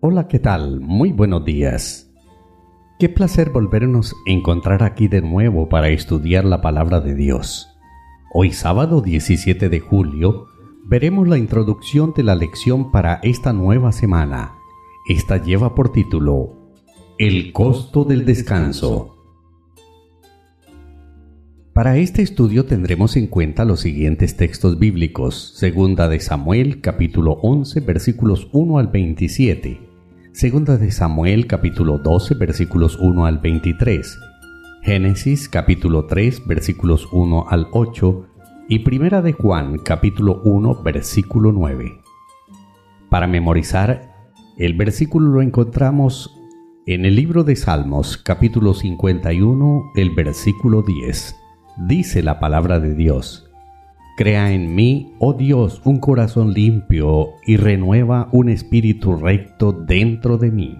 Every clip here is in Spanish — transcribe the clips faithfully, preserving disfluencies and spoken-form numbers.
Hola, ¿qué tal? Muy buenos días. Qué placer volvernos a encontrar aquí de nuevo para estudiar la palabra de Dios. Hoy sábado diecisiete de julio veremos la introducción de la lección para esta nueva semana. Esta lleva por título El costo del descanso. Para este estudio tendremos en cuenta los siguientes textos bíblicos: Segunda de Samuel, capítulo once, versículos uno al veintisiete; Segunda de Samuel, capítulo doce, versículos uno al veintitrés; Génesis, capítulo tres, versículos uno al ocho; y Primera de Juan, capítulo uno, versículo nueve. Para memorizar, el versículo lo encontramos en el libro de Salmos, capítulo cincuenta y uno, el versículo diez. Dice la palabra de Dios: Crea en mí, oh Dios, un corazón limpio y renueva un espíritu recto dentro de mí.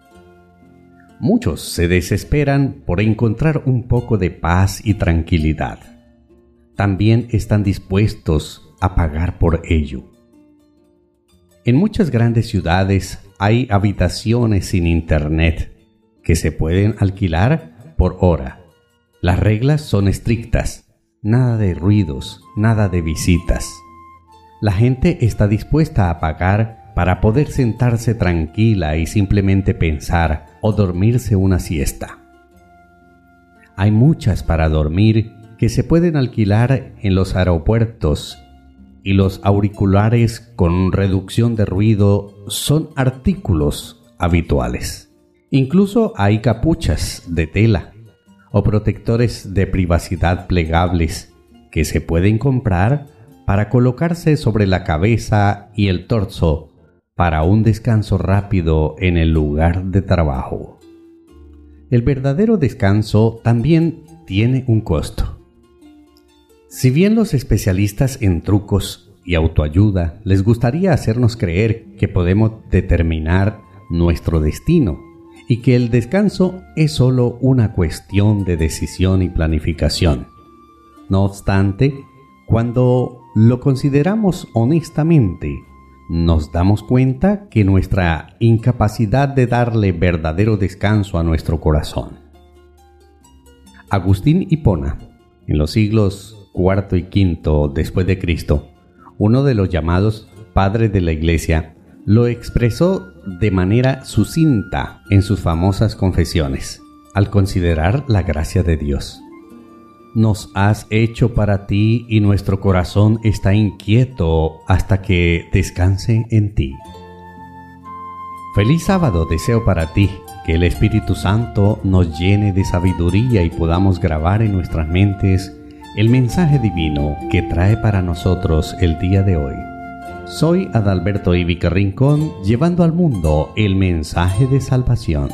Muchos se desesperan por encontrar un poco de paz y tranquilidad. También están dispuestos a pagar por ello. En muchas grandes ciudades hay habitaciones sin internet que se pueden alquilar por hora. Las reglas son estrictas. Nada de ruidos, nada de visitas. La gente está dispuesta a pagar para poder sentarse tranquila y simplemente pensar o dormirse una siesta. Hay muchas para dormir que se pueden alquilar en los aeropuertos, y los auriculares con reducción de ruido son artículos habituales. Incluso hay capuchas de tela o protectores de privacidad plegables que se pueden comprar para colocarse sobre la cabeza y el torso para un descanso rápido en el lugar de trabajo. El verdadero descanso también tiene un costo. Si bien los especialistas en trucos y autoayuda les gustaría hacernos creer que podemos determinar nuestro destino, y que el descanso es solo una cuestión de decisión y planificación. No obstante, cuando lo consideramos honestamente, nos damos cuenta que nuestra incapacidad de darle verdadero descanso a nuestro corazón. Agustín Hipona, en los siglos cuarto y quinto después de Cristo, uno de los llamados padres de la Iglesia, lo expresó de manera sucinta en sus famosas confesiones, al considerar la gracia de Dios. Nos has hecho para ti y nuestro corazón está inquieto hasta que descanse en ti. Feliz sábado deseo para ti, que el Espíritu Santo nos llene de sabiduría y podamos grabar en nuestras mentes el mensaje divino que trae para nosotros el día de hoy. Soy Adalberto Ivica Rincón, llevando al mundo el mensaje de salvación.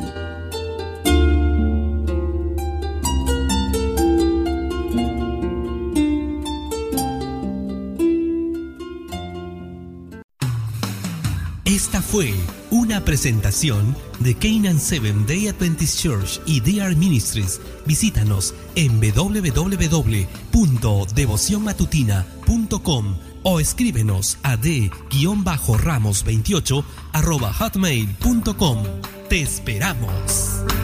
Esta fue una presentación de Canaan Seventh Day Adventist Church y D R Ministries. Visítanos en doble u doble u doble u punto devoción matutina punto com o escríbenos a d ramos veintiocho arroba hotmail punto com. ¡Te esperamos!